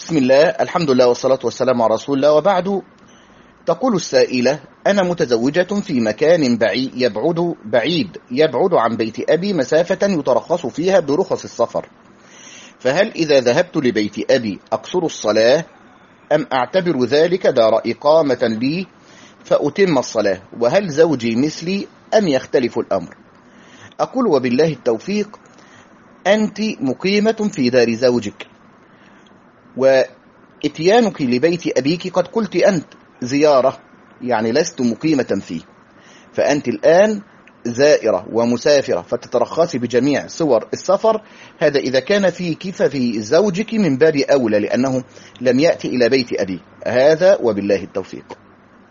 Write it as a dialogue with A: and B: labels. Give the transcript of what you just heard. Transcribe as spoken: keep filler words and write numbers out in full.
A: بسم الله، الحمد لله والصلاة والسلام على رسول الله، وبعد. تقول السائلة: أنا متزوجة في مكان بعيد يبعد, بعيد يبعد عن بيت أبي مسافة يترخص فيها برخص السفر، فهل إذا ذهبت لبيت أبي أقصر الصلاة أم أعتبر ذلك دار إقامة لي فأتم الصلاة؟ وهل زوجي مثلي أم يختلف الأمر؟ أقول: وبالله التوفيق. أنت مقيمة في دار زوجك، وإتيانك لبيت أبيك قد قلت أنت زيارة، يعني لست مقيمة فيه، فأنت الآن زائرة ومسافرة فتترخصي بجميع صور السفر. هذا إذا كان فيك ففي زوجك من باب أولى، لأنه لم يأتي إلى بيت أبي. هذا وبالله التوفيق.